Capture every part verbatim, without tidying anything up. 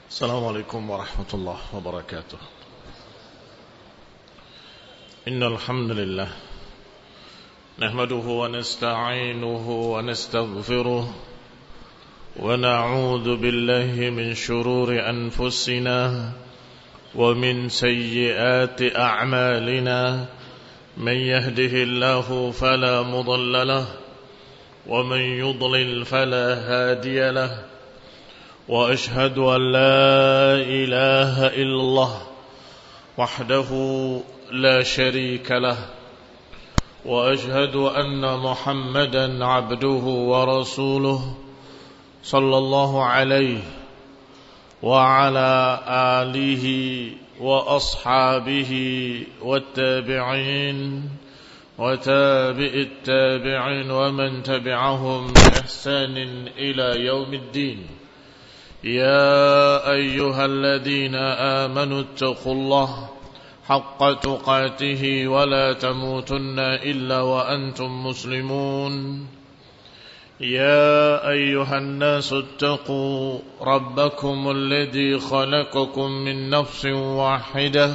Assalamualaikum warahmatullahi wabarakatuh. Innal hamdalillah nahmaduhu wa nasta'inuhu wa nastaghfiruh wa na'udzu billahi min shururi anfusina wa min sayyiati a'malina. Man yahdihillahu fala mudilla lahu wa man yudlil fala hadiya lahu. وأشهد أن لا إله إلا الله وحده لا شريك له وأشهد أن محمدا عبده ورسوله صلى الله عليه وعلى آله وأصحابه والتابعين وتابع التابعين ومن تبعهم بإحسان إلى يوم الدين. يا أيها الذين آمنوا اتقوا الله حق تقاته ولا تموتن إلا وأنتم مسلمون. يا أيها الناس اتقوا ربكم الذي خلقكم من نفس واحدة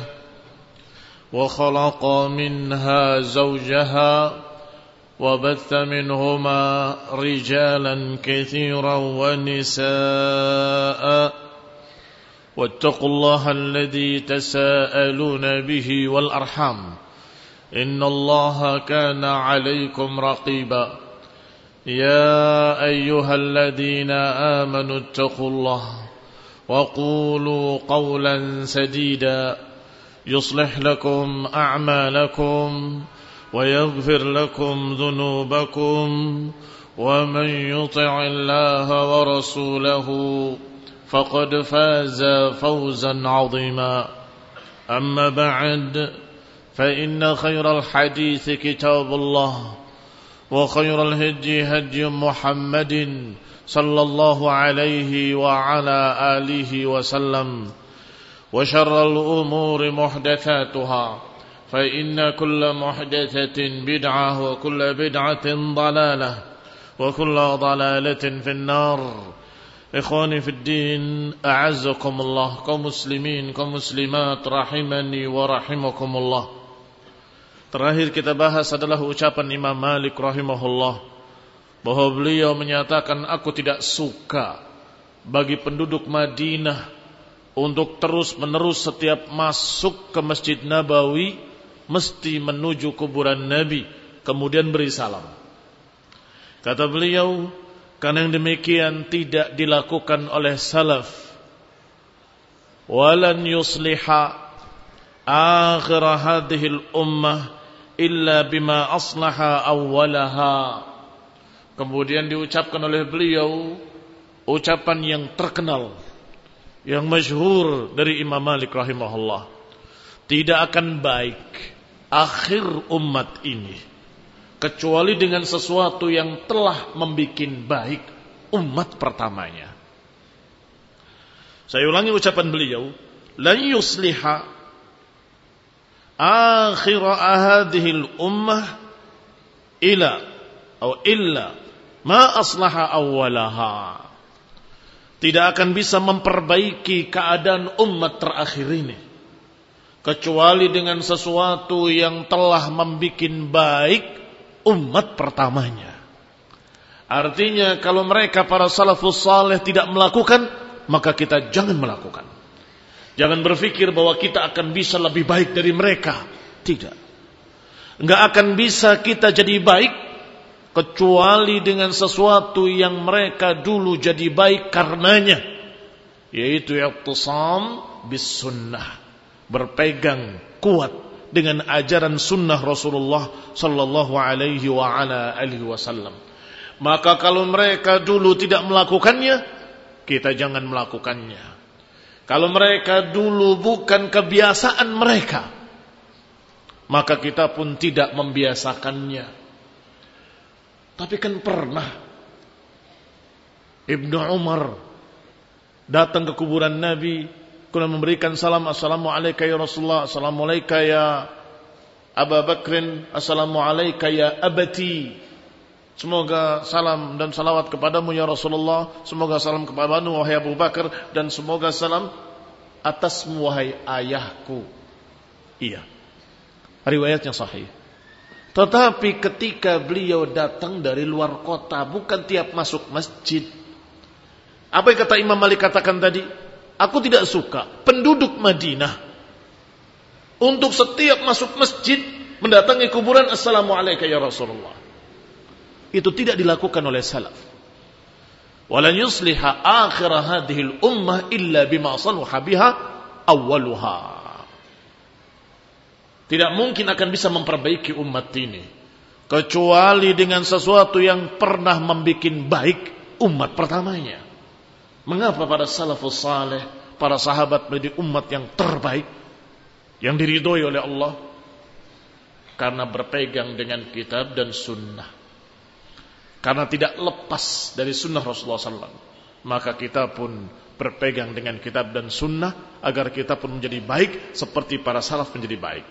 وخلق منها زوجها وبث منهما رجالا كثيرا ونساء واتقوا الله الذي تساءلون به والأرحام إن الله كان عليكم رقيبا. يا أيها الذين آمنوا اتقوا الله وقولوا قولا سديدا يصلح لكم أعمالكم ويغفر لكم ذنوبكم ومن يطع الله ورسوله فقد فاز فوزا عظيما. أما بعد فإن خير الحديث كتاب الله وخير الهدي هدي محمد صلى الله عليه وعلى آله وسلم وشر الأمور محدثاتها فإن كل محدثة بدعة وكل بدعة ضلالة وكل ضلالة في النار. إخواني في الدين أعزكم الله. Kaum muslimin, kaum muslimat rahimani wa rahimakumullah. Terakhir kita bahas adalah ucapan Imam Malik rahimahullah bahwa beliau menyatakan, aku tidak suka bagi penduduk Madinah untuk terus-menerus setiap masuk ke Masjid Nabawi mesti menuju kuburan Nabi kemudian beri salam. Kata beliau, karena yang demikian tidak dilakukan oleh salaf. Walan yusliha akhir hadhil ummah illa bima aslaha awwalaha. Kemudian diucapkan oleh beliau ucapan yang terkenal, yang masyhur dari Imam Malik rahimahullah. Tidak akan baik akhir umat ini kecuali dengan sesuatu yang telah membuat baik umat pertamanya. Saya ulangi ucapan beliau, la yusliha akhir hadhil ummah ila atau illa ma aslaha awwalaha. Tidak akan bisa memperbaiki keadaan umat terakhir ini kecuali dengan sesuatu yang telah membuat baik umat pertamanya. Artinya kalau mereka para salafus saleh tidak melakukan, maka kita jangan melakukan. Jangan berpikir bahwa kita akan bisa lebih baik dari mereka. Tidak. Enggak akan bisa kita jadi baik kecuali dengan sesuatu yang mereka dulu jadi baik karenanya, yaitu i'tisam bis sunnah, berpegang kuat dengan ajaran sunnah Rasulullah sallallahu alaihi wa ala alihi wasallam. Maka kalau mereka dulu tidak melakukannya, kita jangan melakukannya. Kalau mereka dulu bukan kebiasaan mereka, maka kita pun tidak membiasakannya. Tapi kan pernah Ibnu Umar datang ke kuburan Nabi, kemudian memberikan salam, assalamualaikum ya Rasulullah, assalamualaikum ya Abu Bakrin, assalamualaikum ya abati. Semoga salam dan salawat kepadamu ya Rasulullah. Semoga salam kepadamu wahai Abu Bakar. Dan semoga salam atasmu wahai ayahku. Iya, riwayatnya sahih. Tetapi ketika beliau datang dari luar kota, bukan tiap masuk masjid. Apa yang kata Imam Malik katakan tadi? Aku tidak suka penduduk Madinah untuk setiap masuk masjid mendatangi kuburan, Assalamualaikum ya Rasulullah. Itu tidak dilakukan oleh salaf. Walan yusliha akhir hadhil ummah illa bima saluha biha awwaluha. Tidak mungkin akan bisa memperbaiki umat ini kecuali dengan sesuatu yang pernah membuat baik umat pertamanya. Mengapa para salafus saleh, para sahabat menjadi umat yang terbaik, yang diridhoi oleh Allah? Karena berpegang dengan kitab dan sunnah. Karena tidak lepas dari sunnah Rasulullah sallallahu alaihi wasallam. Maka kita pun berpegang dengan kitab dan sunnah agar kita pun menjadi baik seperti para salaf menjadi baik.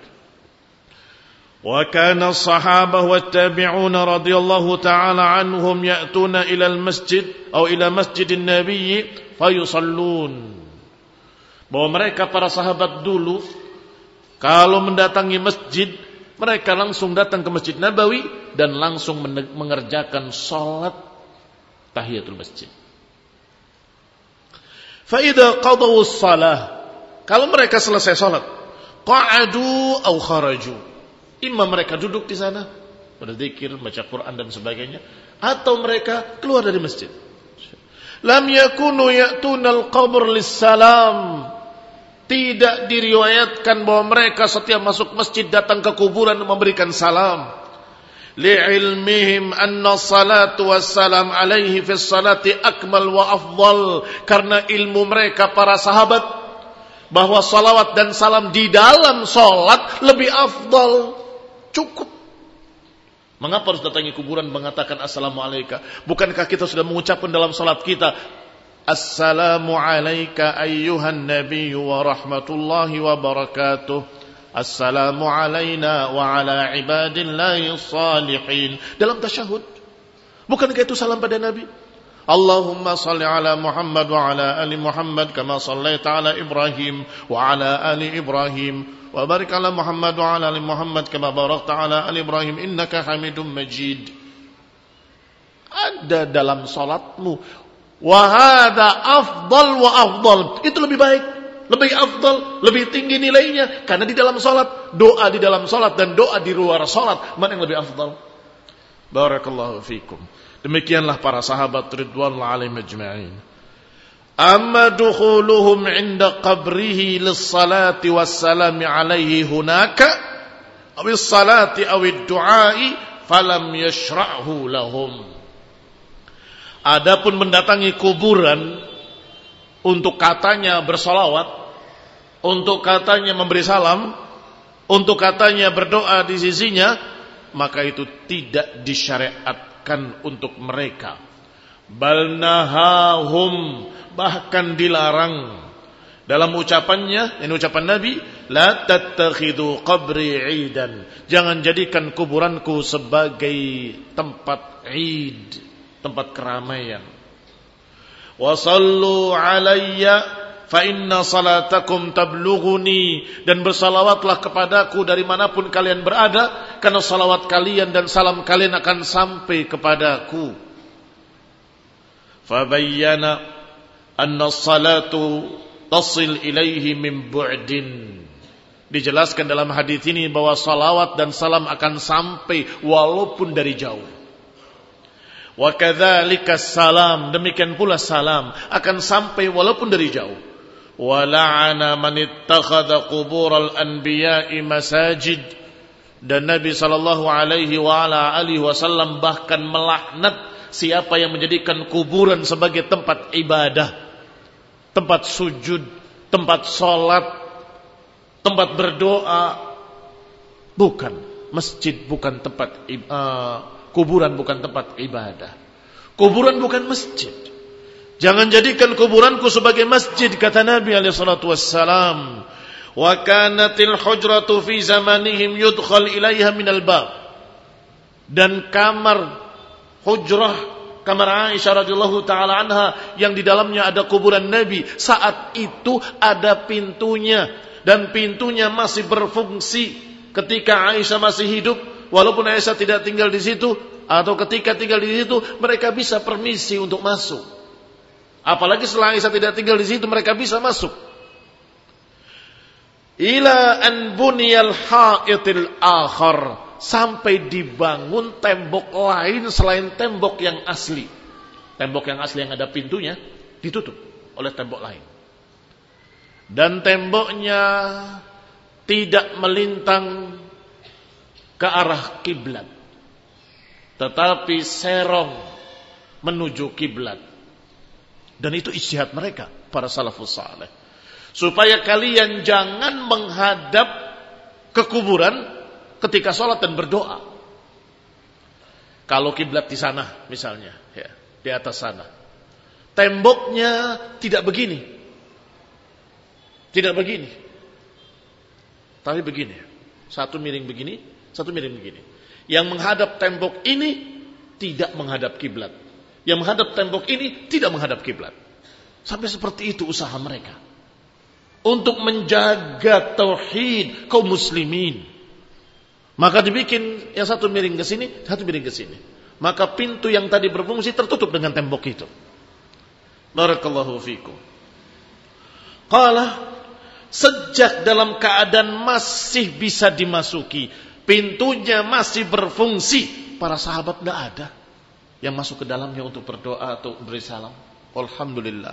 وكان الصحابة والتابعون رضي الله تعالى عنهم يأتون إلى المسجد أو إلى مسجد النبي فيصلون. Bahwa mereka para sahabat dulu kalau mendatangi masjid, mereka langsung datang ke Masjid Nabawi dan langsung mengerjakan salat tahiyatul masjid. Fa idza qadaw as-salah, kalau mereka selesai salat, qa'adu aw kharaju. Imam mereka duduk di sana, berzikir, baca Quran dan sebagainya, atau mereka keluar dari masjid. Lam yakunu ya'tunal qabr lis-salam. Tidak diriwayatkan bahwa mereka setiap masuk masjid datang ke kuburan memberikan salam. Li'ilmihim anna salatu wassalam alaihi fis salati akmal wa afdal. Karena ilmu mereka para sahabat bahwa salawat dan salam di dalam salat lebih afdal. Cukup. Mengapa harus datangi kuburan mengatakan Assalamualaikum? Bukankah kita sudah mengucapkan dalam salat kita Assalamu alayka ayyuhan nabiyyu wa rahmatullahi wa barakatuh. Assalamu alayna wa ala ibadillahi salihin. Dalam tasyahud. Bukankah itu salam pada Nabi? Allahumma salli ala Muhammad wa ala ali Muhammad kama sallaita ala Ibrahim wa ala ali Ibrahim. Wa barik ala Muhammad wa ala ali Muhammad kama barakta ala ali Ibrahim innaka Hamidum Majid. Ada dalam salatmu. Wa hadza afdal wa afdal. Itu lebih baik, lebih afdal, lebih tinggi nilainya karena di dalam salat, doa di dalam salat dan doa di luar salat, mana yang lebih afdal? Barakallahu fikum. Demikianlah para sahabat ridwanullah alaihim ajma'in. Amma dukhuluhum inda qabrihi lis-salati was-salami alaihi hunaka aw is-salati aw ad-du'ai falam yashra'hu lahum. Adapun mendatangi kuburan untuk katanya bersolawat, untuk katanya memberi salam, untuk katanya berdoa di sisinya, maka itu tidak disyariatkan untuk mereka. Bal nahahum, bahkan dilarang dalam ucapannya, ini ucapan Nabi, la tattakhidhu qabri 'idan. Jangan jadikan kuburanku sebagai tempat 'id, tempat keramaian. Wa sallu 'alayya fa inna salatakum tablughuni, dan bersalawatlah kepadaku dari manapun kalian berada, karena salawat kalian dan salam kalian akan sampai kepadaku. Fabayyana anna salatu tasil ilaihi min bu'din. Dijelaskan dalam hadis ini bahwa salawat dan salam akan sampai walaupun dari jauh. Wa kadzalika salam, demikian pula salam akan sampai walaupun dari jauh. Wa la'ana man ittakhadha qubural anbiya'i masajid, dan Nabi sallallahu alaihi wa ala alihi wasallam bahkan melaknat siapa yang menjadikan kuburan sebagai tempat ibadah, tempat sujud, tempat sholat, tempat berdoa. Bukan masjid, bukan tempat uh, kuburan, bukan tempat ibadah. Kuburan bukan masjid. Jangan jadikan kuburanku sebagai masjid, kata Nabi alaihi salatu wassalam. Wa kanatil hujratu fi zamanihim yudkhal ilaiha minal bab, dan kamar hujrah kamar Aisyah radhiyallahu taala anha yang di dalamnya ada kuburan Nabi. Saat itu ada pintunya dan pintunya masih berfungsi ketika Aisyah masih hidup. Walaupun Aisyah tidak tinggal di situ atau ketika tinggal di situ, mereka bisa permisi untuk masuk. Apalagi setelah Aisyah tidak tinggal di situ, mereka bisa masuk. Ila an buniyal ha'itil akhar, sampai dibangun tembok lain selain tembok yang asli. Tembok yang asli yang ada pintunya ditutup oleh tembok lain. Dan temboknya tidak melintang ke arah kiblat, tetapi serong menuju kiblat. Dan itu ijtihad mereka, para salafus saleh. Supaya kalian jangan menghadap ke kuburan ketika sholat dan berdoa. Kalau kiblat di sana misalnya, ya, di atas sana, temboknya tidak begini, tidak begini, tapi begini, satu miring begini, satu miring begini. Yang menghadap tembok ini tidak menghadap kiblat, yang menghadap tembok ini tidak menghadap kiblat. Sampai seperti itu usaha mereka untuk menjaga tauhid kaum muslimin. Maka dibikin yang satu miring ke sini, satu miring ke sini. Maka pintu yang tadi berfungsi tertutup dengan tembok itu. Barakallahu fikum. Qala, sejak dalam keadaan masih bisa dimasuki, pintunya masih berfungsi, para sahabat tidak ada yang masuk ke dalamnya untuk berdoa atau beri salam. Alhamdulillah.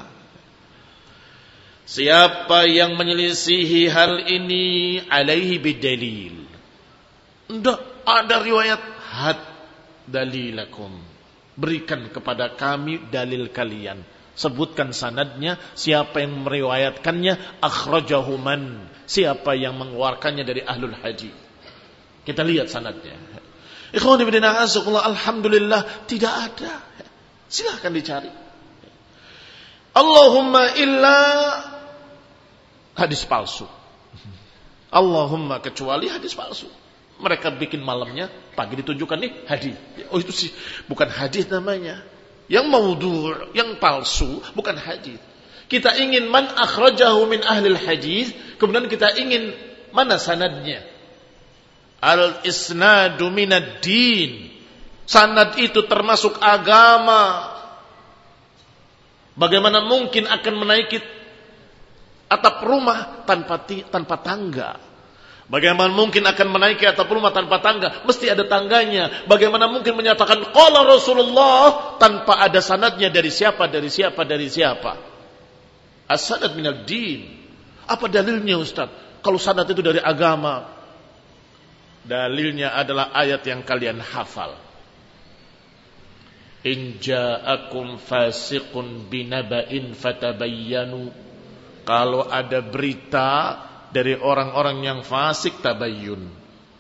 Siapa yang menyelisihi hal ini, alaihi bidalil. Tidak ada riwayat, had dalilakum, berikan kepada kami dalil kalian. Sebutkan sanadnya, siapa yang meriwayatkannya, akhrajahu man, siapa yang mengeluarkannya dari ahlul haji. Kita lihat sanadnya. Ikhwan ibn a'azakullah, alhamdulillah tidak ada. Silahkan dicari. Allahumma illa hadis palsu. Allahumma kecuali hadis palsu. Mereka bikin malamnya, pagi ditunjukkan nih hadis. Oh itu sih bukan hadis namanya. Yang maudhu', yang palsu, bukan hadis. Kita ingin man akhrajahu min ahlil hadis, kemudian kita ingin mana sanadnya. Al-isnadu minad din. Sanad itu termasuk agama. Bagaimana mungkin akan menaiki atap rumah tanpa tanpa tangga? Bagaimana mungkin akan menaiki atap rumah tanpa tangga? Mesti ada tangganya. Bagaimana mungkin menyatakan qala Rasulullah tanpa ada sanadnya dari siapa, dari siapa, dari siapa? As-sanad minad din. Apa dalilnya Ustaz? Kalau sanad itu dari agama. Dalilnya adalah ayat yang kalian hafal. In ja'akum fasiqun binaba'in fatabayyanu. Kalau ada berita dari orang-orang yang fasik, tabayyun.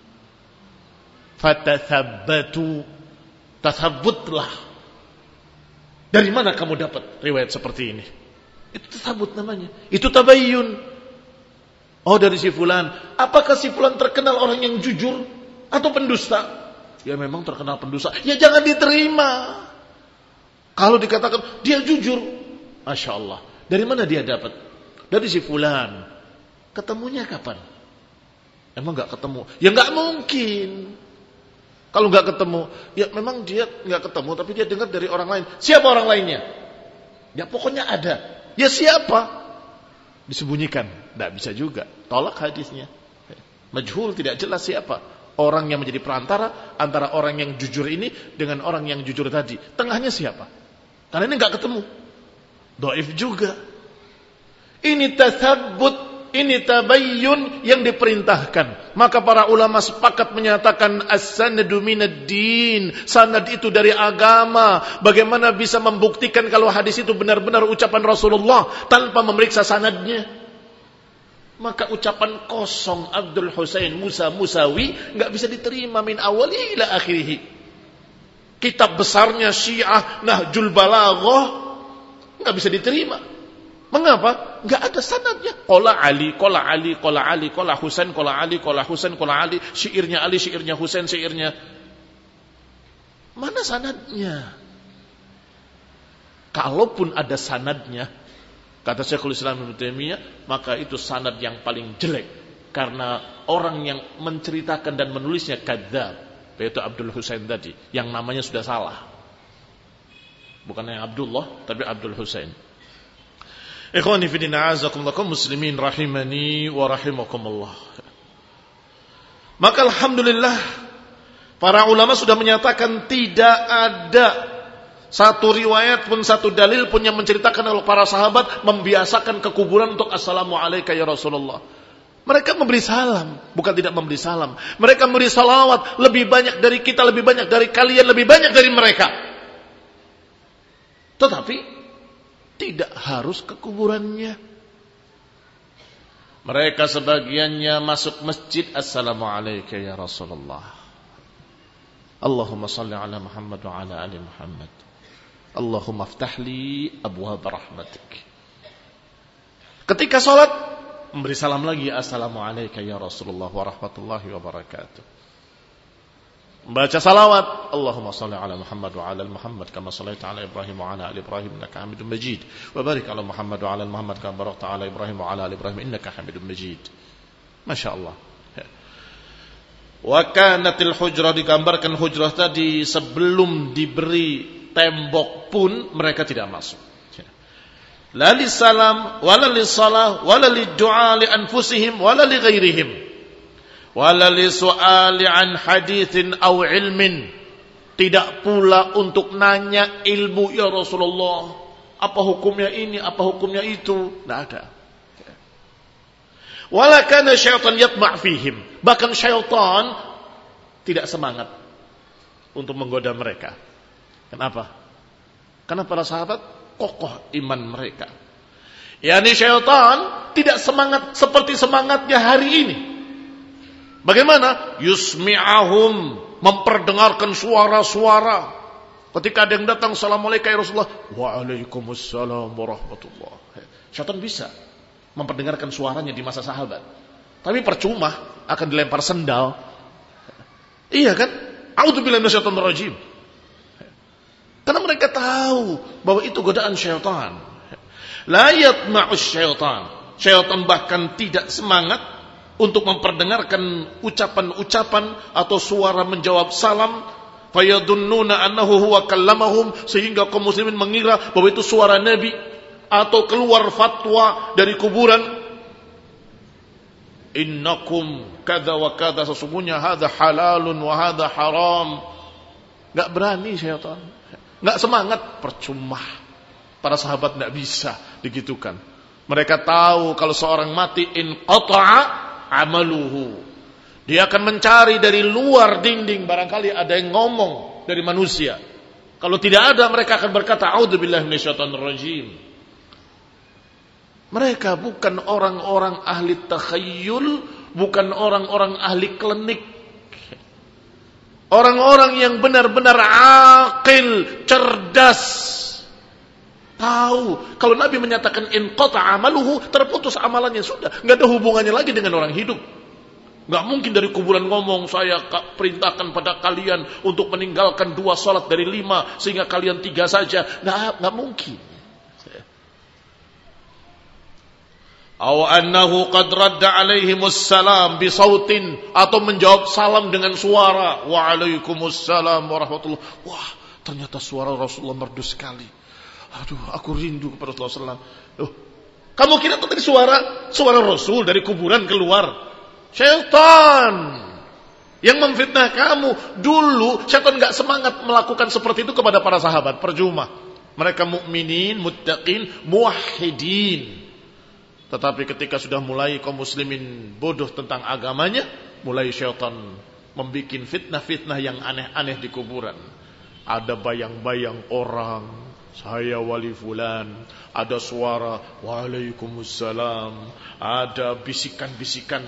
Fatathabbatu, tathabbutlah. Dari mana kamu dapat riwayat seperti ini? Itu tathabbut namanya. Itu tabayyun. Oh dari si fulan. Apakah si fulan terkenal orang yang jujur atau pendusta? Ya memang terkenal pendusta. Ya jangan diterima. Kalau dikatakan dia jujur, Masya Allah. Dari mana dia dapat? Dari si fulan. Ketemunya kapan? Emang gak ketemu? Ya gak mungkin. Kalau gak ketemu, ya memang dia gak ketemu, tapi dia dengar dari orang lain. Siapa orang lainnya? Ya pokoknya ada. Ya siapa? Disembunyikan. Gak bisa juga. Tolak hadisnya. Majhul, tidak jelas siapa. Orang yang menjadi perantara antara orang yang jujur ini dengan orang yang jujur tadi. Tengahnya siapa? Karena ini gak ketemu. Dhaif juga. Ini tathabbut. Ini tabayyun yang diperintahkan. Maka para ulama sepakat menyatakan as-sanadu minad din. Sanad itu dari agama. Bagaimana bisa membuktikan kalau hadis itu benar-benar ucapan Rasulullah tanpa memeriksa sanadnya? Maka ucapan kosong Abdul Husain Musa Musawi nggak bisa diterima min awali ila akhirih. Kitab besarnya Syiah Nahjul Balaghah nggak bisa diterima. Mengapa? Enggak ada sanadnya. Qala Ali, qala Ali, qala Ali, qala Husain, qala Ali, qala Husain, qala Ali, syairnya Ali, syairnya Husain, syairnya. Mana sanadnya? Kalaupun ada sanadnya, kata Syekhul Islam Ibnu Taimiyah, maka itu sanad yang paling jelek. Karena orang yang menceritakan dan menulisnya kadzdzab, yaitu Abdul Husain tadi, yang namanya sudah salah. Bukan yang Abdullah, tapi Abdul Husain. Ikhwani fi din, a'azakumullah, muslimin rahimani wa rahimakumullah. Maka alhamdulillah, para ulama sudah menyatakan tidak ada satu riwayat pun, satu dalil pun yang menceritakan oleh para sahabat membiasakan ke kuburan untuk assalamualaikum ya Rasulullah. Mereka memberi salam, bukan tidak memberi salam. Mereka memberi salawat, lebih banyak dari kita, lebih banyak dari kalian, lebih banyak dari mereka. Tetapi tidak harus ke kuburannya. Mereka sebagiannya masuk masjid, assalamualaikum ya Rasulullah. Allahumma salli ala Muhammad wa ala ali Muhammad. Allahumma aftah li abwaab rahmatik. Ketika salat, memberi salam lagi, assalamualaikum ya Rasulullah wa rahmatullahi wa barakatuh. Membaca salawat, Allahumma salli ala Muhammad wa ala Muhammad kama sallaita ala Ibrahim wa ala ali Ibrahim innaka Hamidum Majid. Wa barik ala Muhammad wa ala Muhammad kama barakta ala Ibrahim wa ala ali Ibrahim innaka Hamidum Majid. Masya Allah. Wa kanatil hujrah, digambarkan hujrah tadi sebelum diberi tembok pun mereka tidak masuk. La li salam wala li salah wala li du'a li anfusihim wala li ghairihim wala li su'ali an haditsin aw ilmin. Tidak pula untuk nanya ilmu, ya Rasulullah, apa hukumnya ini, apa hukumnya itu, tidak ada. Wala kana syaitan yatma' fihim, bahkan syaitan tidak semangat untuk menggoda mereka. Kenapa? Karena para sahabat kokoh iman mereka. Yani syaitan tidak semangat seperti semangatnya hari ini. Bagaimana? Yusmi'ahum, memperdengarkan suara-suara. Ketika ada yang datang, assalamualaikum ya Rasulullah, waalaikumsalam warahmatullah. Syaitan bisa memperdengarkan suaranya di masa sahabat. Tapi percuma, akan dilempar sendal. Iya kan? A'udzubillahi minasyaitonir rajim. Karena mereka tahu bahwa itu godaan syaitan. La yatma'us syaitan. Syaitan bahkan tidak semangat untuk memperdengarkan ucapan-ucapan atau suara menjawab salam. Fayadunnuna annahu huwa kallamahum, sehingga kaum muslimin mengira bahwa itu suara Nabi atau keluar fatwa dari kuburan. Innakum kada wa kada, sesungguhnya hadza halalun wa hadza haram. Enggak berani syaitan. Enggak semangat, percuma. Para sahabat enggak bisa digitukan. Mereka tahu kalau seorang mati in qata'a amaluhu. Dia akan mencari dari luar dinding, barangkali ada yang ngomong dari manusia. Kalau tidak ada, mereka akan berkata a'udzubillahi minasyaitonir rajim. Mereka bukan orang-orang ahli takhayyul, bukan orang-orang ahli klinik. Orang-orang yang benar-benar aqil, cerdas. Tahu, kalau Nabi menyatakan in qata'a amaluhu, terputus amalannya, sudah, enggak ada hubungannya lagi dengan orang hidup. Enggak mungkin dari kuburan ngomong, saya perintahkan pada kalian untuk meninggalkan dua salat dari lima sehingga kalian tiga saja. Enggak, enggak mungkin. Aw annahu qad radda alaihimus salam bi sautin, atau menjawab salam dengan suara, wa alaikumussalam warahmatullah. Wah, ternyata suara Rasulullah merdu sekali. Aduh, aku rindu kepada Rasulullah sallallahu alaihi wasallam. Oh, kamu kira itu tadi suara suara Rasul dari kuburan keluar? Syaitan yang memfitnah kamu. Dulu syaitan enggak semangat melakukan seperti itu kepada para sahabat, percuma. Mereka mukminin, muttaqin, muwahhidin. Tetapi ketika sudah mulai kaum muslimin bodoh tentang agamanya, mulai syaitan membuat fitnah-fitnah yang aneh-aneh di kuburan. Ada bayang-bayang orang, saya wali fulan, ada suara waalaikumsalam, ada bisikan-bisikan.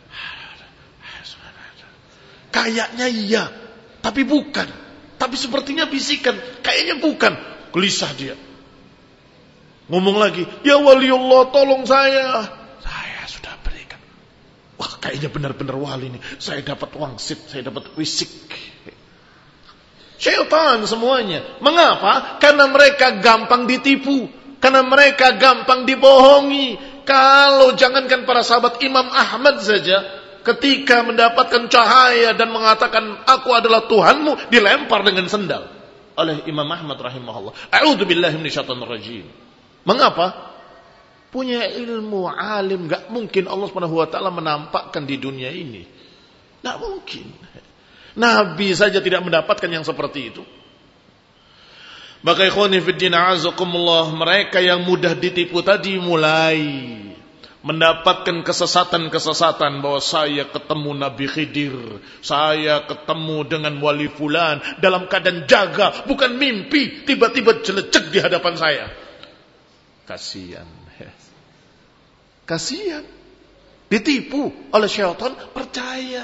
Kayaknya iya, tapi bukan. Tapi sepertinya bisikan, kayaknya bukan. Gelisah dia. Ngomong lagi, ya waliullah, tolong saya. Saya sudah berikan. Wah, kayaknya benar-benar wali ini. Saya dapat wangsit, saya dapat wisik. Syaitan semuanya. Mengapa? Karena mereka gampang ditipu. Karena mereka gampang dibohongi. Kalau jangankan para sahabat, Imam Ahmad saja ketika mendapatkan cahaya dan mengatakan aku adalah Tuhanmu, dilempar dengan sendal oleh Imam Ahmad rahimahullah. A'udzubillahi minasyaitonir rajim. Mengapa? Punya ilmu, alim, gak mungkin Allah Subhanahu wa taala menampakkan di dunia ini. Gak mungkin. Nabi saja tidak mendapatkan yang seperti itu. Maka ikhwani fiddin a'azakumullah, mereka yang mudah ditipu tadi mulai mendapatkan kesesatan-kesesatan bahwa saya ketemu Nabi Khidir, saya ketemu dengan wali fulan dalam keadaan jaga, bukan mimpi, tiba-tiba celecek di hadapan saya. Kasihan. Kasihan. Ditipu oleh syaitan, percaya.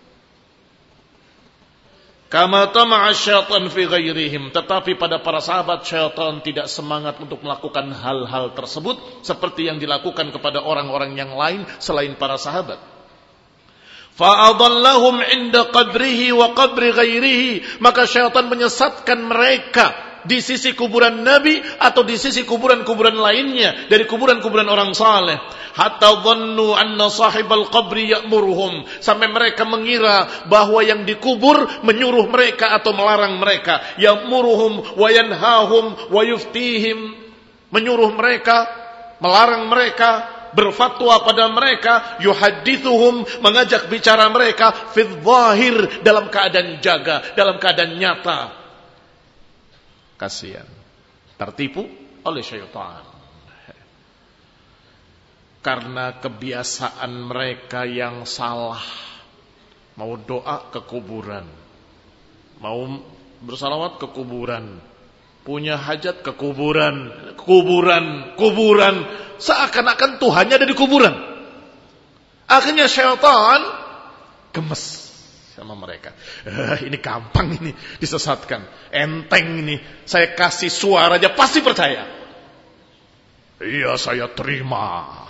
Kama tama'a syaitan fi ghairihim. Tetapi pada para sahabat, syaitan tidak semangat untuk melakukan hal-hal tersebut seperti yang dilakukan kepada orang-orang yang lain selain para sahabat. Fa'adallahum inda qabrihi wa qabri ghairihi. Maka syaitan menyesatkan mereka di sisi kuburan Nabi atau di sisi kuburan-kuburan lainnya dari kuburan-kuburan orang saleh. Hatta dhannu anna sahibal qabri ya'muruhum, sampai mereka mengira bahwa yang dikubur menyuruh mereka atau melarang mereka. Ya'muruhum wa yanhahum wa yuftihim, menyuruh mereka, melarang mereka, berfatwa pada mereka, yuhaddithuhum, mengajak bicara mereka fil zahir, dalam keadaan jaga, dalam keadaan nyata. Kasihan, tertipu oleh syaitan. Karena kebiasaan mereka yang salah. Mau doa ke kuburan, mau bersalawat ke kuburan, punya hajat ke kuburan, kuburan, kuburan, seakan-akan Tuhannya ada di kuburan. Akhirnya syaitan gemes sama mereka. Eh, ini gampang ini disesatkan, enteng ini. Saya kasih suara aja pasti percaya. Iya, saya terima.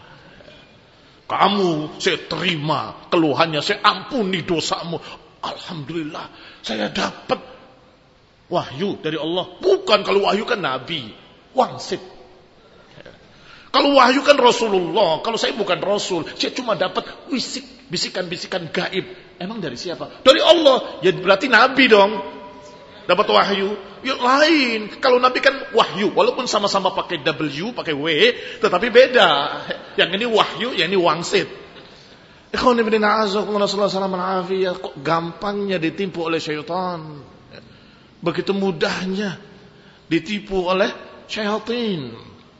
Kamu saya terima keluhannya, saya ampuni dosamu. Alhamdulillah, saya dapat wahyu dari Allah. Bukan, kalau wahyu kan Nabi, wangsit. Kalau wahyu kan Rasulullah. Kalau saya bukan Rasul, saya cuma dapat wisik, bisikan-bisikan gaib. Emang dari siapa? Dari Allah. Ya berarti Nabi dong, dapat wahyu. Ya lain. Kalau Nabi kan wahyu, walaupun sama-sama pakai W, pakai W, tetapi beda. Yang ini wahyu, yang ini wangsit. Ikhwan ibn a'azakumullah, sallallahu alaihi wasallam, kok gampangnya ditipu oleh syaitan. Begitu mudahnya ditipu oleh syaitan.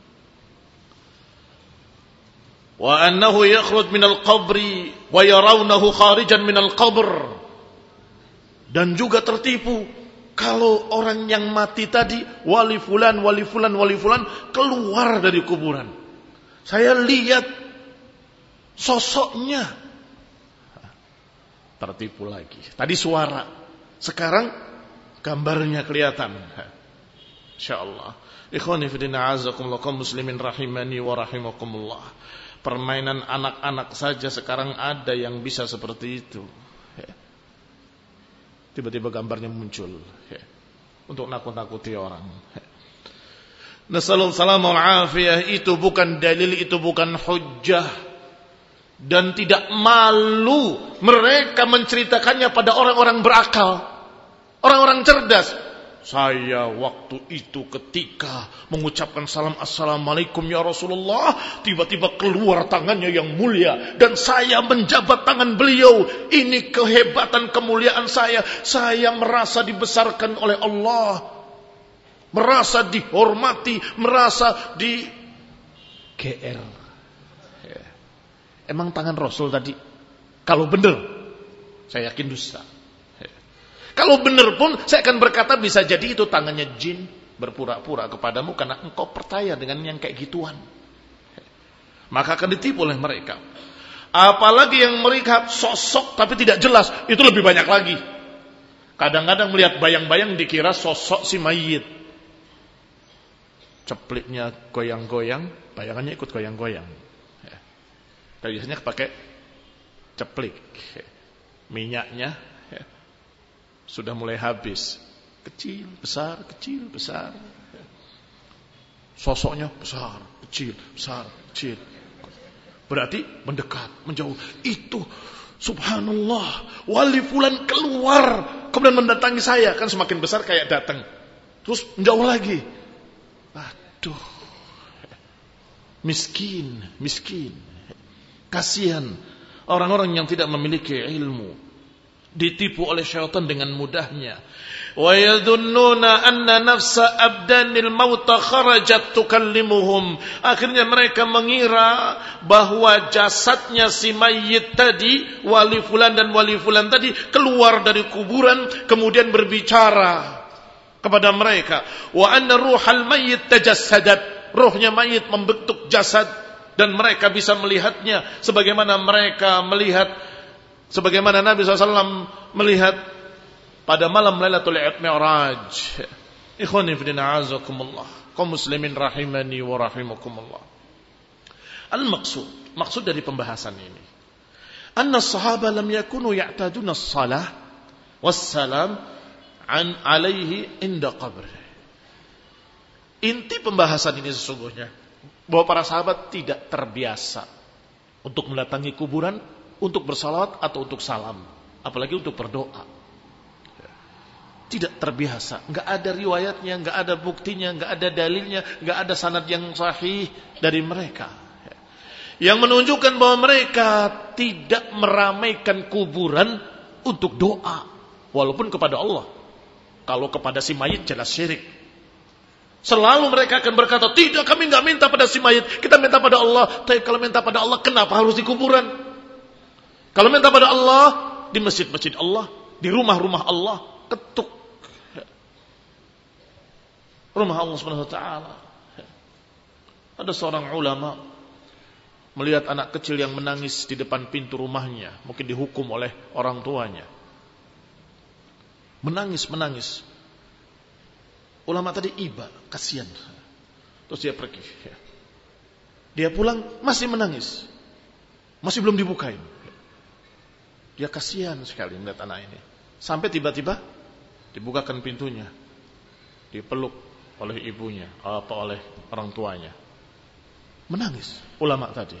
Wa annahu yakhruj minal qabri wa yarawnahu kharijan minal qabr. Dan juga tertipu kalau orang yang mati tadi, wali fulan, wali fulan, wali fulan, keluar dari kuburan. Saya lihat sosoknya. Tertipu lagi. Tadi suara, sekarang gambarnya kelihatan. Insyaallah. Ikhwani fillah, azakumullah, kaum muslimin rahimani wa rahimakumullah. Permainan anak-anak saja sekarang ada yang bisa seperti itu. Tiba-tiba gambarnya muncul untuk nakut-nakuti orang. Nasallallahu salamul afiyah. Itu bukan dalil, itu bukan hujjah, dan tidak malu mereka menceritakannya pada orang-orang berakal, orang-orang cerdas. Saya waktu itu ketika mengucapkan salam assalamualaikum ya Rasulullah, tiba-tiba keluar tangannya yang mulia dan saya menjabat tangan beliau. Ini kehebatan kemuliaan saya. Saya merasa dibesarkan oleh Allah, merasa dihormati, merasa di G R. Emang tangan Rasul tadi? Kalau benar, saya yakin dusta. Kalau benar pun saya akan berkata bisa jadi itu tangannya jin berpura-pura kepadamu karena engkau percaya dengan yang kayak gituan. Maka akan ditipu oleh mereka. Apalagi yang melihat sosok tapi tidak jelas, itu lebih banyak lagi. Kadang-kadang melihat bayang-bayang dikira sosok si mayit. Cepliknya goyang-goyang, bayangannya ikut goyang-goyang. Biasanya pakai ceplik. Minyaknya sudah mulai habis, Kecil, besar, kecil, besar. Sosoknya besar, kecil, besar, kecil. Berarti mendekat, menjauh. Itu subhanallah, wali fulan keluar kemudian mendatangi saya, kan semakin besar kayak datang. Terus menjauh lagi. Aduh. Miskin, miskin. Kasihan orang-orang yang tidak memiliki ilmu, ditipu oleh syaitan dengan mudahnya. Wa yadhunnuna anna nafsa abdanil mauta kharajat tukallimuhum. Akhirnya mereka mengira bahwa jasadnya si mayit tadi, wali fulan dan wali fulan tadi, keluar dari kuburan kemudian berbicara kepada mereka. Wa anna ruhal mayyit tajassadat. Ruhnya mayit membentuk jasad dan mereka bisa melihatnya sebagaimana mereka melihat, sebagaimana Nabi shallallahu alaihi wasallam melihat pada malam Lailatul Mi'raj. Ikhwani fi din a'azakumullah, kaum muslimin rahimani wa rahimakumullah. Al-maqsud, maksud dari pembahasan ini, anna as-sahaba lam yakunu ya'taduna as-salah was-salam an alaihi inda qabr. Inti pembahasan ini sesungguhnya bahwa para sahabat tidak terbiasa untuk mendatangi kuburan, untuk bersalawat atau untuk salam, apalagi untuk berdoa. Tidak terbiasa, nggak ada riwayatnya, nggak ada buktinya, nggak ada dalilnya, nggak ada sanad yang sahih dari mereka yang menunjukkan bahwa mereka tidak meramaikan kuburan untuk doa, walaupun kepada Allah. Kalau kepada si mayit jelas syirik. Selalu mereka akan berkata, tidak, kami nggak minta pada si mayit, kita minta pada Allah. Tapi kalau minta pada Allah, kenapa harus di kuburan? Kalau minta pada Allah, di masjid-masjid Allah, di rumah-rumah Allah, ketuk rumah Allah Subhanahu wa taala. Ada seorang ulama melihat anak kecil yang menangis di depan pintu rumahnya, mungkin dihukum oleh orang tuanya. Menangis, menangis. Ulama tadi iba, kasihan. Terus dia pergi. Dia pulang masih menangis, masih belum dibukain. Dia kasihan sekali melihat anak ini. Sampai tiba-tiba dibukakan pintunya, dipeluk oleh ibunya, apa oleh orang tuanya. Menangis ulama tadi.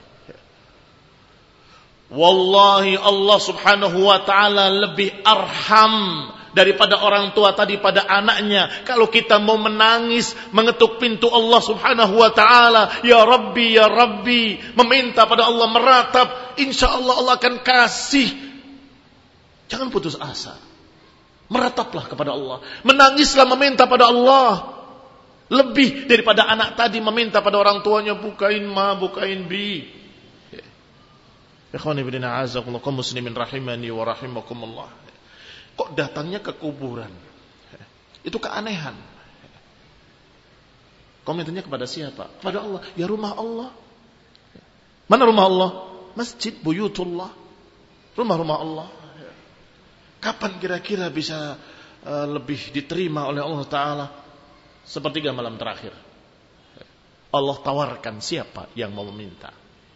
Wallahi Allah Subhanahu wa ta'ala lebih arham daripada orang tua tadi pada anaknya. Kalau kita mau menangis, mengetuk pintu Allah Subhanahu wa ta'ala, ya Rabbi, ya Rabbi, meminta pada Allah, meratap, insya Allah Allah akan kasih. Jangan putus asa, merataplah kepada Allah, menangislah meminta pada Allah. Lebih daripada anak tadi meminta pada orang tuanya, bukain ma, bukain bi. Ikhwani bidina azakullah, kaum muslimin rahimani wa rahimakumullah. Kok datangnya ke kuburan? Itu keanehan. Komentarnya kepada siapa? Kepada Allah. Ya rumah Allah. Mana rumah Allah? Masjid buyutullah. Rumah-rumah Allah. Kapan kira-kira bisa uh, lebih diterima oleh Allah Ta'ala? Sepertiga malam terakhir. Allah tawarkan siapa yang mau meminta.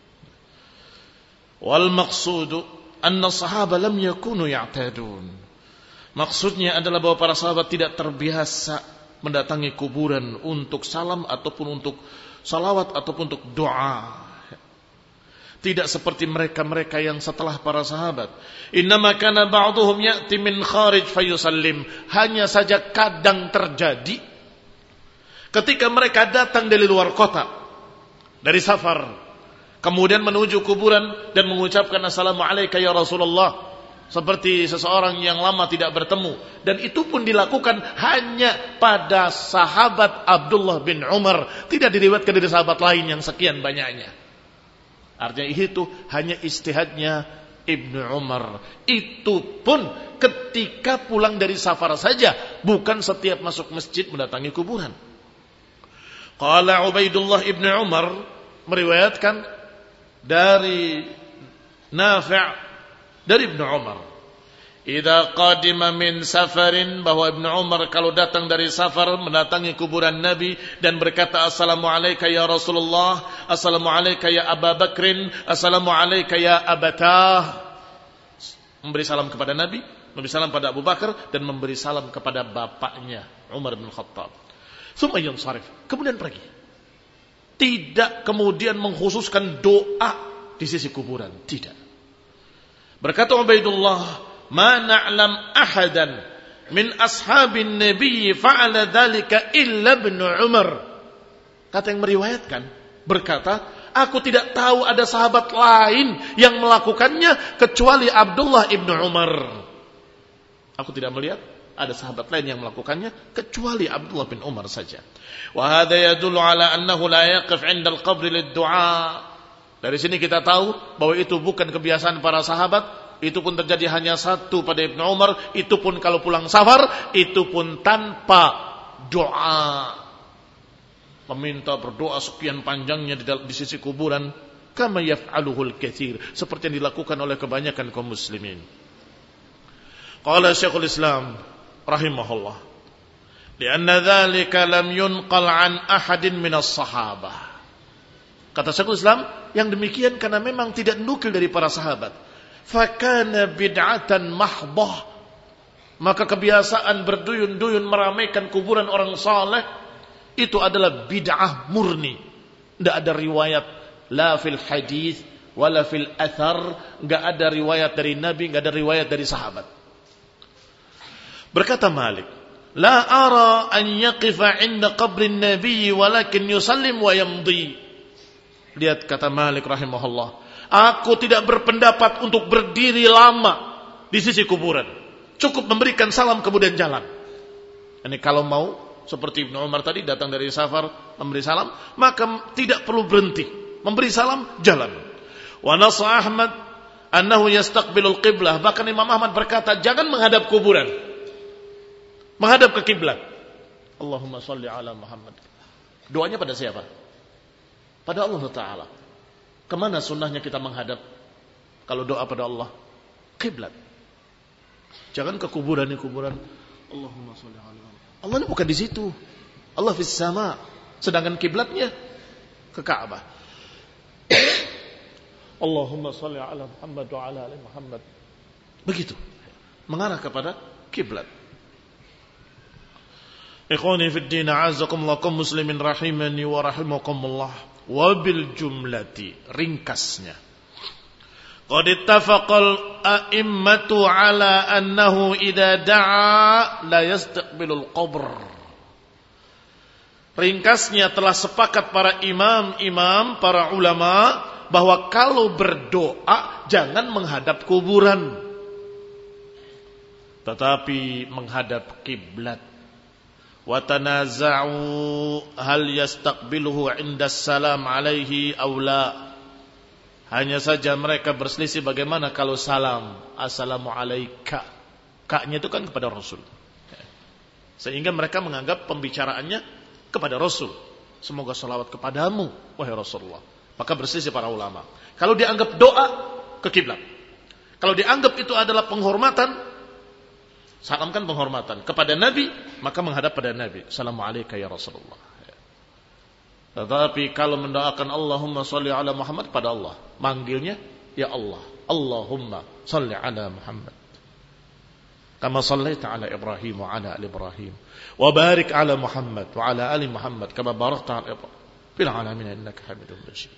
Wal maqsudu anna sahaba lam yakunu ya'tadun. Maksudnya adalah bahwa para sahabat tidak terbiasa mendatangi kuburan untuk salam ataupun untuk salawat ataupun untuk doa. Tidak seperti mereka-mereka yang setelah para sahabat. Innama kana ba'duhum ya'ti min kharij fayusallim. Hanya saja kadang terjadi ketika mereka datang dari luar kota, dari safar, kemudian menuju kuburan dan mengucapkan assalamualaikum ya Rasulullah, seperti seseorang yang lama tidak bertemu. Dan itu pun dilakukan hanya pada sahabat Abdullah bin Umar, tidak diriwayatkan dari sahabat lain yang sekian banyaknya. Artinya itu hanya ijtihadnya Ibnu Umar. Itu pun ketika pulang dari safar saja, bukan setiap masuk masjid mendatangi kuburan. Qala Ubaidullah ibn Umar meriwayatkan dari Nafi' dari Ibnu Umar, idza qadima min safarin, bahwa Ibnu Umar kalau datang dari safar mendatangi kuburan Nabi dan berkata assalamualaikum ya Rasulullah, assalamualaikum ya Abu Bakrin, assalamualaikum ya Abatah, memberi salam kepada Nabi, memberi salam pada Abu Bakar dan memberi salam kepada bapaknya Umar bin Khattab. Tsumma yansarif, kemudian pergi. Tidak kemudian mengkhususkan doa di sisi kuburan, tidak. Berkata Ubaidullah, "Ma na'lam ahadan min ashabin nabiy fa'ala dzalika illa ibn Umar." Kata yang meriwayatkan berkata, "Aku tidak tahu ada sahabat lain yang melakukannya kecuali Abdullah ibn Umar." Aku tidak melihat ada sahabat lain yang melakukannya kecuali Abdullah bin Umar saja. Wa hadha yadullu ala annahu la yaqif 'inda al-qabr lid-du'a. Dari sini kita tahu bahwa itu bukan kebiasaan para sahabat, itu pun terjadi hanya satu pada Ibnu Umar, itu pun kalau pulang safar, itu pun tanpa doa. Meminta berdoa sekian panjangnya di, di sisi kuburan, kama yaf'aluhul katsir, seperti yang dilakukan oleh kebanyakan kaum muslimin. Qala Syekhul Islam rahimahullah, "Lianna dzalika lam yunqal an ahadin minas sahabah." Kata Syekhul Islam, yang demikian karena memang tidak nukil dari para sahabat. Fakana bid'atan mahdhah, maka kebiasaan berduyun-duyun meramaikan kuburan orang saleh itu adalah bid'ah murni. Tidak ada riwayat la fil hadis wala fil athar, enggak ada riwayat dari Nabi, enggak ada riwayat dari sahabat. Berkata Malik, "La ara an yaqifa 'inda qabrin nabiy walakin yusallim wa yamdi." Lihat kata Malik rahimahullah, aku tidak berpendapat untuk berdiri lama di sisi kuburan. Cukup memberikan salam kemudian jalan. Ini kalau mau seperti Ibnu Umar tadi datang dari safar memberi salam, maka tidak perlu berhenti. Memberi salam, jalan. Wa nassa Ahmad annahu yastaqbilul qiblah. Bahkan Imam Ahmad berkata, jangan menghadap kuburan. Menghadap ke kiblat. Allahumma shalli ala Muhammad. Doanya pada siapa? Pada Allah Ta'ala. Kemana sunnahnya kita menghadap kalau doa pada Allah? Kiblat. Jangan ke kuburan ini kuburan. Allahumma shalli ala Muhammad. Allah ini bukan di situ. Allah fis sama. Sedangkan kiblatnya ke Ka'bah. Allahumma shalli ala Muhammad wa ala ali Muhammad. Begitu. Mengarah kepada kiblat. Ikhwani fid din, a'azzakumullah kaum muslimin rahimani wa rahimakumullah. Wabil jumlati, ringkasnya, qad ittafaqal a'immatu ala annahu idza da'a la yastaqbilul qabr. Ringkasnya telah sepakat para imam-imam, para ulama bahwa kalau berdoa jangan menghadap kuburan, tetapi menghadap kiblat. Wa tanaza'u hal yastaqbiluhu 'inda salam alaihi aw la. Hanya saja mereka berselisih bagaimana kalau salam, assalamu alayka. Ka-nya itu kan kepada Rasul. Sehingga mereka menganggap pembicaraannya kepada Rasul. Semoga salawat kepadamu wahai Rasulullah. Maka berselisih para ulama. Kalau dianggap doa, ke kiblat. Kalau dianggap itu adalah penghormatan, salam kan penghormatan kepada Nabi, maka menghadap pada Nabi. Assalamualaikum ya Rasulullah. Tetapi kalau mendoakan Allahumma shalli ala Muhammad pada Allah, manggilnya ya Allah, Allahumma shalli ala Muhammad kama shallaita ala Ibrahim wa ala ali Ibrahim wa barik ala Muhammad wa ala ali Muhammad kama barakta ala Ibrahim fil alamin innaka Hamidum Majid.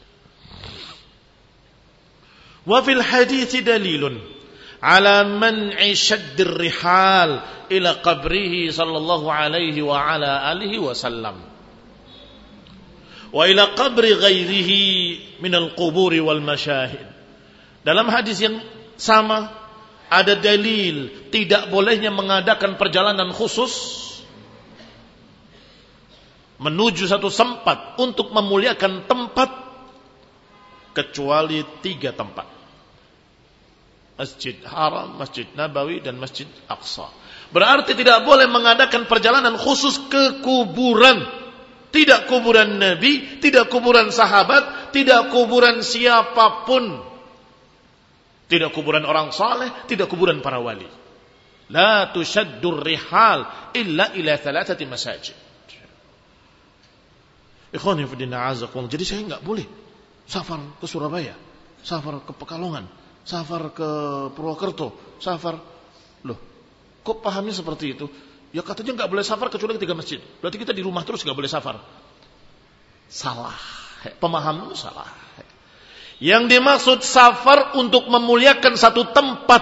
Wa fil hadits dalilun ala man'i syaddir rihal ila qabrihi sallallahu alaihi wa ala alihi wa sallam wa ila qabri ghairihi minal quburi wal masyahid. Dalam hadis yang sama ada dalil tidak bolehnya mengadakan perjalanan khusus menuju satu tempat untuk memuliakan tempat kecuali tiga tempat: Masjid Haram, Masjid Nabawi, dan Masjid Aqsa. Berarti tidak boleh mengadakan perjalanan khusus ke kuburan. Tidak kuburan Nabi, tidak kuburan sahabat, tidak kuburan siapapun. Tidak kuburan orang saleh, tidak kuburan para wali. La tushaddur rihal illa ila thalathati masajid. Ikhwani fi din a'azakum. Jadi saya enggak boleh safar ke Surabaya, safar ke Pekalongan, safar ke Purwokerto, safar Loh, kok pahamnya seperti itu? Ya katanya nggak boleh safar kecuali ketiga masjid. Berarti kita di rumah terus nggak boleh safar. Salah. Pemahaman salah. Yang dimaksud safar untuk memuliakan satu tempat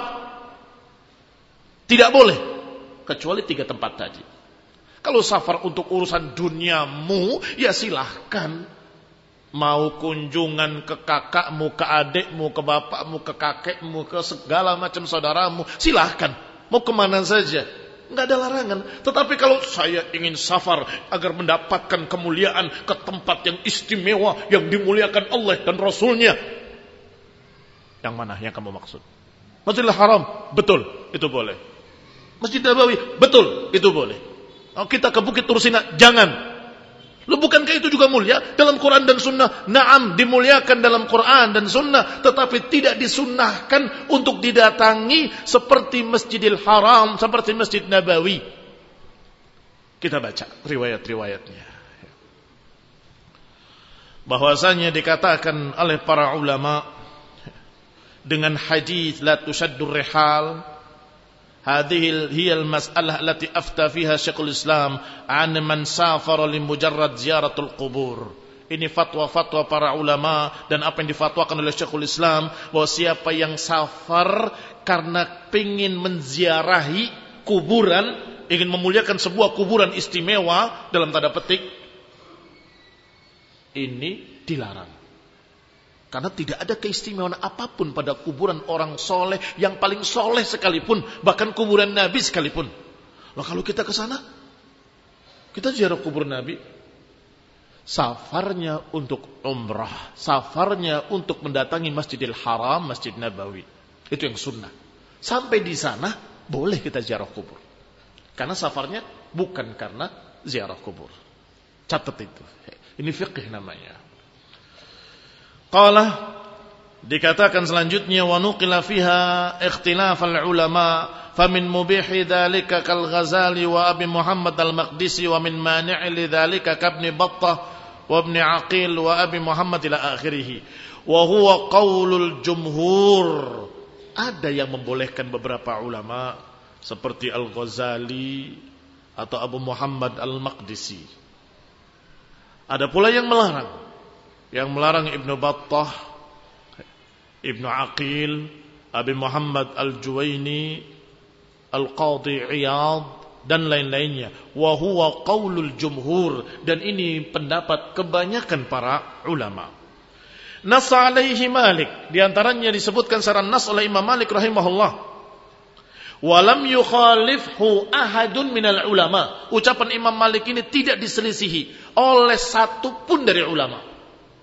tidak boleh kecuali tiga tempat tadi. Kalau safar untuk urusan duniamu, ya silahkan. Mau kunjungan ke kakakmu, ke adikmu, ke bapakmu, ke kakekmu, ke segala macam saudaramu, silahkan. Mau kemana saja, nggak ada larangan. Tetapi kalau saya ingin safar agar mendapatkan kemuliaan ke tempat yang istimewa, yang dimuliakan Allah dan Rasulnya, yang mana yang kamu maksud? Masjidil Haram, betul, itu boleh. Masjid Nabawi, betul, itu boleh. Oh, kita ke Bukit Tursina, jangan. Lu bukankah itu juga mulia dalam Quran dan Sunnah? Naam, dimuliakan dalam Quran dan Sunnah, tetapi tidak disunnahkan untuk didatangi seperti Masjidil Haram, seperti Masjid Nabawi. Kita baca riwayat-riwayatnya. Bahwasanya dikatakan oleh para ulama dengan hadis la tushaddur rihal, hadhihi hiya al-mas'alah allati afta fiha Syekhul Islam an man safara li mujarrad ziyaratul qubur. Ini fatwa-fatwa para ulama dan apa yang difatwakan oleh Syekhul Islam, bahwa siapa yang safar karena ingin menziarahi kuburan, ingin memuliakan sebuah kuburan istimewa dalam tanda petik, ini dilarang. Karena tidak ada keistimewaan apapun pada kuburan orang soleh, yang paling soleh sekalipun, bahkan kuburan Nabi sekalipun. Nah, kalau kita ke sana, kita ziarah kubur Nabi, safarnya untuk umrah, safarnya untuk mendatangi Masjidil Haram, Masjid Nabawi, itu yang sunnah. Sampai di sana boleh kita ziarah kubur, karena safarnya bukan karena ziarah kubur. Catat itu. Ini fiqh namanya. Qala, dikatakan selanjutnya, wa nuqila fiha ikhtilaf al-ulama famin mubihi dhalika kal Ghazali wa Abi Muhammad al-Maqdisi wa min mani'i li dhalika ka Ibn Battah wa Ibn Aqil wa Abi Muhammad ila akhirih wa huwa qaulul jumhur. Ada yang membolehkan beberapa ulama seperti Al-Ghazali atau Abu Muhammad al-Maqdisi. Ada pula yang melarang. Yang melarang Ibn Battah, Ibn Aqil, Abi Muhammad Al-Juwaini, Al-Qadhi Iyad, dan lain-lainnya. Wa huwa qaulul jumhur, dan ini pendapat kebanyakan para ulama. Nas alaihi Malik, di antaranya disebutkan secara nas oleh Imam Malik rahimahullah. Wa lam yukhalifhu ahadun minal ulama. Ucapan Imam Malik ini tidak diselisihi oleh satu pun dari ulama.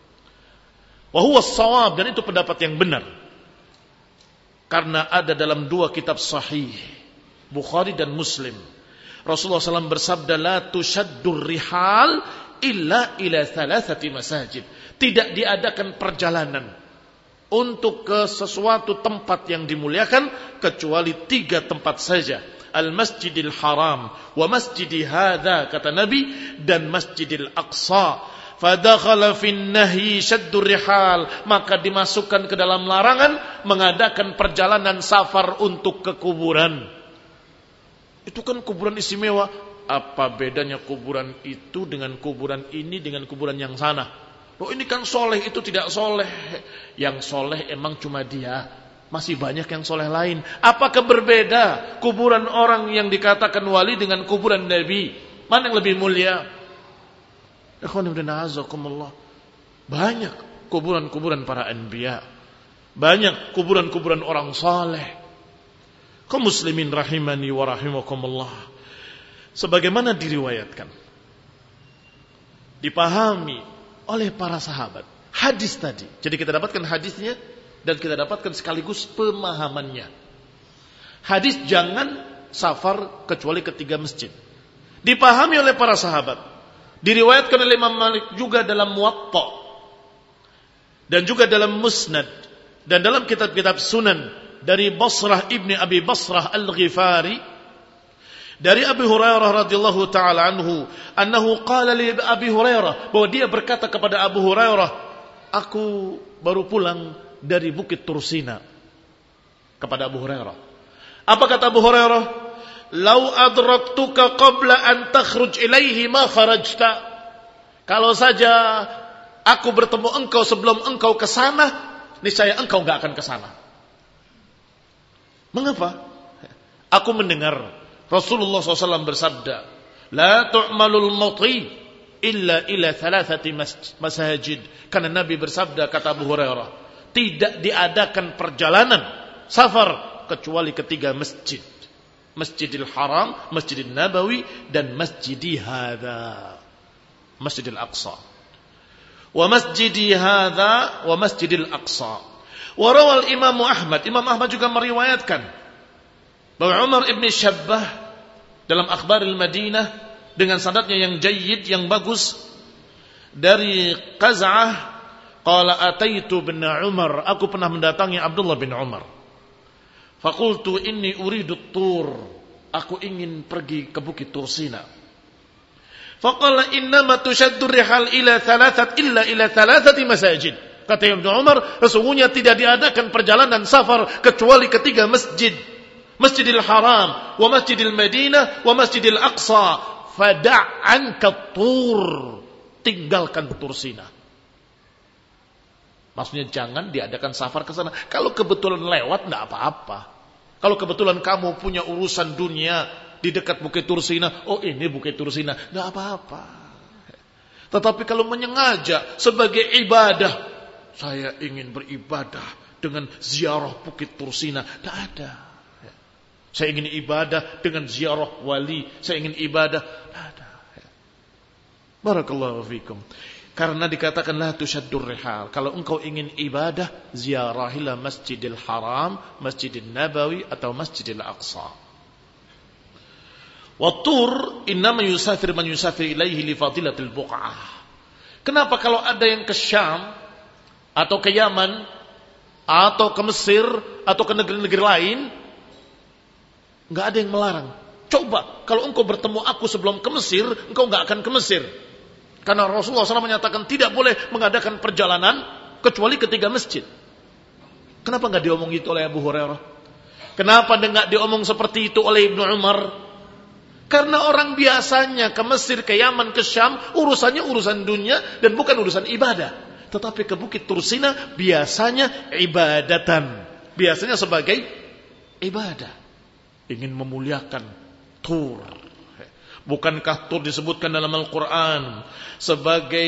Wahuwa shawab, dan itu pendapat yang benar. Karena ada dalam dua kitab sahih, Bukhari dan Muslim, Rasulullah shallallahu alaihi wasallam bersabda, la tushaddur rihal illa ila thalathati masajid. Tidak diadakan perjalanan untuk ke sesuatu tempat yang dimuliakan kecuali tiga tempat saja. Al-Masjidil Haram, wa masjidi hadha, kata Nabi, dan Masjidil Aqsa. Fadakhala fin nahyi syaddur rihal, maka dimasukkan ke dalam larangan mengadakan perjalanan safar untuk ke kuburan. Itu kan kuburan istimewa. Apa bedanya kuburan itu dengan kuburan ini dengan kuburan yang sana? Oh, ini kan soleh, itu tidak soleh. Yang soleh emang cuma dia, masih banyak yang soleh lain. Apakah berbeda kuburan orang yang dikatakan wali dengan kuburan Nabi? Mana yang lebih mulia? Banyak kuburan-kuburan para anbiya, banyak kuburan-kuburan orang saleh. Kaum muslimin rahimani wa rahimakumullah, sebagaimana diriwayatkan, dipahami oleh para sahabat hadis tadi. Jadi kita dapatkan hadisnya dan kita dapatkan sekaligus pemahamannya. Hadis jangan safar kecuali ketiga masjid, dipahami oleh para sahabat. Diriwayatkan oleh Imam Malik juga dalam Muwatta, dan juga dalam Musnad, dan dalam kitab-kitab Sunan, dari Basrah ibni Abi Basrah Al-Ghifari, dari Abi Hurairah radhiyallahu taala anhu, annahu qala li Abi Hurairah, bahwa dia berkata kepada Abu Hurairah, aku baru pulang dari Bukit Tursina. Kepada Abu Hurairah, Apa kata Abu Hurairah? Lau adraktuka qabla an takhruj ilaihi ma kharajta. Kalau saja aku bertemu engkau sebelum engkau ke sana, niscaya engkau enggak akan ke sana. Mengapa? Aku mendengar Rasulullah shallallahu alaihi wasallam bersabda, La tu'malul muti illa ila thalathati masajid. Karena Nabi bersabda, kata Abu Hurairah, tidak diadakan perjalanan safar kecuali ketiga masjid. Masjidil Haram, Masjidil Nabawi, dan Masjidi Hadha, Masjidil Aqsa. Wa Masjidi Hadha wa Masjidil Aqsa. Wa rawal Imam Ahmad, Imam Ahmad juga meriwayatkan bahwa Umar ibn Shabbah dalam Akhbaril Madinah dengan sanadnya yang jayyid, yang bagus, dari Qaz'ah, qala ataitu bin Umar, aku pernah mendatangi Abdullah bin Umar. Faqultu inni uridu tur, aku ingin pergi ke Bukit Tursina. Faqala innama tushaddu rihal ila thalathat illa ila thalathati masajid. Kata Ibnu Umar, sesungguhnya tidak diadakan perjalanan safar kecuali ketiga masjid. Masjidil Haram, wa Masjidil Madinah, wa Masjidil Aqsa. Fada'anka tur, tinggalkan Tursina. Maksudnya jangan diadakan safar ke sana. Kalau kebetulan lewat enggak apa-apa. Kalau kebetulan kamu punya urusan dunia di dekat Bukit Tursina, oh ini Bukit Tursina, enggak apa-apa. Tetapi kalau menyengaja sebagai ibadah, saya ingin beribadah dengan ziarah Bukit Tursina, enggak ada. Saya ingin ibadah dengan ziarah wali, saya ingin ibadah, enggak ada. Barakallahu fikum. Karena dikatakan la tushaddur rihal. Kalau engkau ingin ibadah, ziarahilah Masjidil Haram, Masjidil Nabawi, atau Masjidil Aqsa. Wa tur innama yusafir man yusafir ilaihi li fadilatil buq'ah. Kenapa kalau ada yang ke Syam atau ke Yaman atau ke Mesir atau ke negeri-negeri lain, enggak ada yang melarang. Coba kalau engkau bertemu aku sebelum ke Mesir, engkau enggak akan ke Mesir. Karena Rasulullah shallallahu alaihi wasallam menyatakan tidak boleh mengadakan perjalanan kecuali ketiga masjid. Kenapa enggak diomong itu oleh Abu Hurairah? Kenapa enggak diomong seperti itu oleh Ibnu Umar? Karena orang biasanya ke Mesir, ke Yaman, ke Syam, urusannya urusan dunia dan bukan urusan ibadah. Tetapi ke Bukit Tursina biasanya ibadatan. Biasanya sebagai ibadah. Ingin memuliakan Tur. Bukankah Tur disebutkan dalam Al-Quran sebagai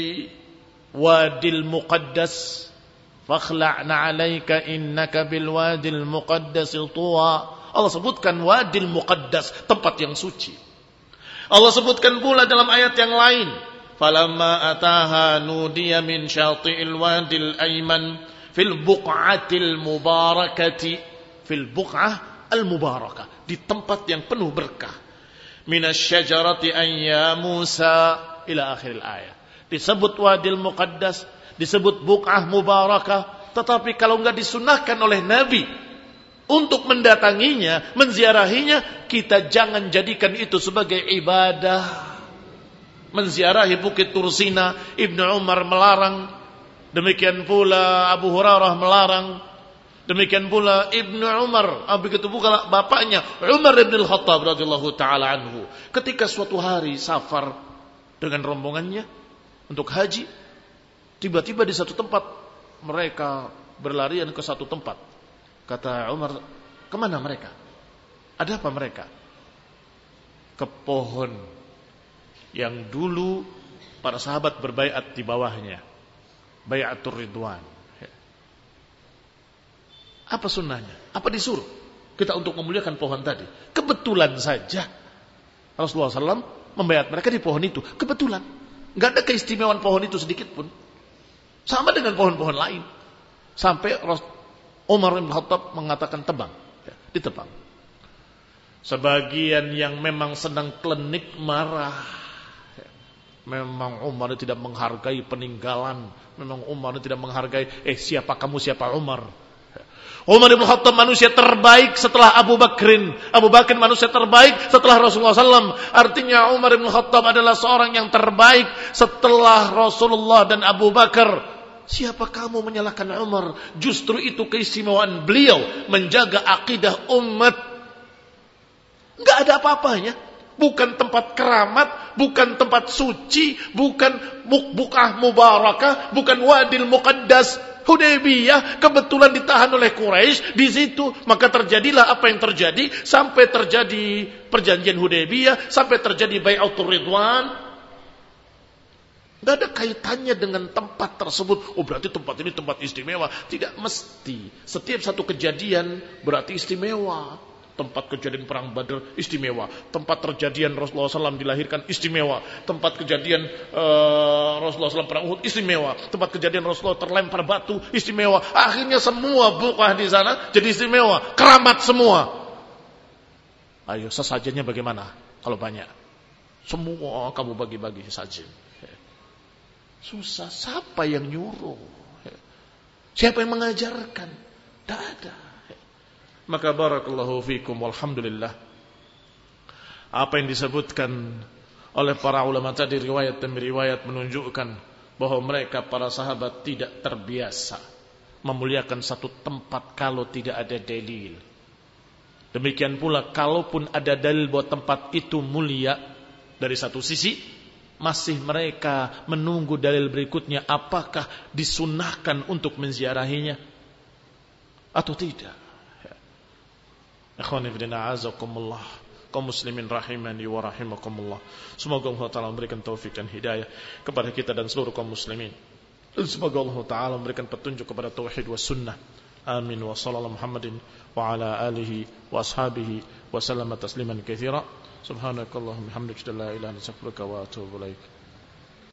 Wadil Muqaddas? Fakhla'na alaika innaka bil wadil muqaddas tuwa. Allah sebutkan Wadil Muqaddas, tempat yang suci. Allah sebutkan pula dalam ayat yang lain, falamma ataha nudiya min syati'il wadil ayman fil buq'atil mubarakati. Fil buq'ah al-mubarakah, di tempat yang penuh berkah. Minasyajarati an ya Musa ila akhiril ayat. Disebut Wadil Muqaddas, disebut Buq'ah Mubarakah, tetapi kalau enggak disunahkan oleh Nabi untuk mendatanginya, menziarahinya, kita jangan jadikan itu sebagai ibadah. Menziarahi Bukit Tursina, Ibnu Umar melarang, demikian pula Abu Hurairah melarang. Demikian pula Ibnu Umar, begitu pula bapaknya Umar bin Al-Khattab radhiyallahu taala anhu. Ketika suatu hari safar dengan rombongannya untuk haji, tiba-tiba di satu tempat mereka berlarian ke satu tempat. Kata Umar, kemana mereka? Ada apa mereka? Ke pohon yang dulu para sahabat berbaiat di bawahnya, Bai'atur Ridwan. Apa sunnahnya? Apa disuruh kita untuk memuliakan pohon tadi? Kebetulan saja Rasulullah shallallahu alaihi wasallam membaiat mereka di pohon itu. Kebetulan. Enggak ada keistimewaan pohon itu sedikit pun. Sama dengan pohon-pohon lain. Sampai Umar bin Khattab mengatakan tebang. Ya, ditebang. Sebagian yang memang sedang klinik marah. Ya, memang Umar tidak menghargai peninggalan. Memang Umar tidak menghargai, eh siapa kamu, siapa Umar. Umar bin Khattab manusia terbaik setelah Abu Bakrin. Abu Bakrin manusia terbaik setelah Rasulullah shallallahu alaihi wasallam. Artinya Umar bin Khattab adalah seorang yang terbaik setelah Rasulullah dan Abu Bakar. Siapa kamu menyalahkan Umar? Justru itu keistimewaan beliau menjaga akidah umat. Enggak ada apa-apanya. Bukan tempat keramat, bukan tempat suci, bukan bukah mubarakah, bukan wadil muqaddas. Hudaybiyah kebetulan ditahan oleh Quraisy di situ, maka terjadilah apa yang terjadi sampai terjadi perjanjian Hudaybiyah, sampai terjadi Bai'atul Ridwan. Tidak ada kaitannya dengan tempat tersebut. Oh berarti tempat ini tempat istimewa. Tidak mesti. Setiap satu kejadian berarti istimewa. Tempat kejadian perang Badar istimewa. Tempat terjadian Rasulullah shallallahu alaihi wasallam dilahirkan istimewa. Tempat kejadian uh, Rasulullah shallallahu alaihi wasallam perang Uhud istimewa. Tempat kejadian Rasulullah terlempar batu istimewa. Akhirnya semua bukah di sana jadi istimewa. Keramat semua. Ayo sesajennya bagaimana? Kalau banyak. Semua kamu bagi-bagi sajen. Susah. Siapa yang nyuruh? Siapa yang mengajarkan? Tidak ada. Maka barakallahu fikum walhamdulillah. Apa yang disebutkan oleh para ulama tadi riwayat demi riwayat menunjukkan bahwa mereka para sahabat tidak terbiasa memuliakan satu tempat kalau tidak ada dalil. Demikian pula kalaupun ada dalil bahwa tempat itu mulia dari satu sisi, masih mereka menunggu dalil berikutnya apakah disunnahkan untuk menziarahinya atau tidak. Ikhwani fillah azakumullah, kaum muslimin rahimani wa rahimakumullah. Semoga Allah Ta'ala memberikan taufik dan hidayah kepada kita dan seluruh kaum muslimin. Semoga Allah Ta'ala memberikan petunjuk kepada tauhid wa sunnah. Amin wa sallallahu Muhammadin wa ala alihi wa ashabihi wa sallama tasliman katsira. Subhanakallahumma hamdaka la ilaha illa anta astaghfiruka wa atubu ilaik.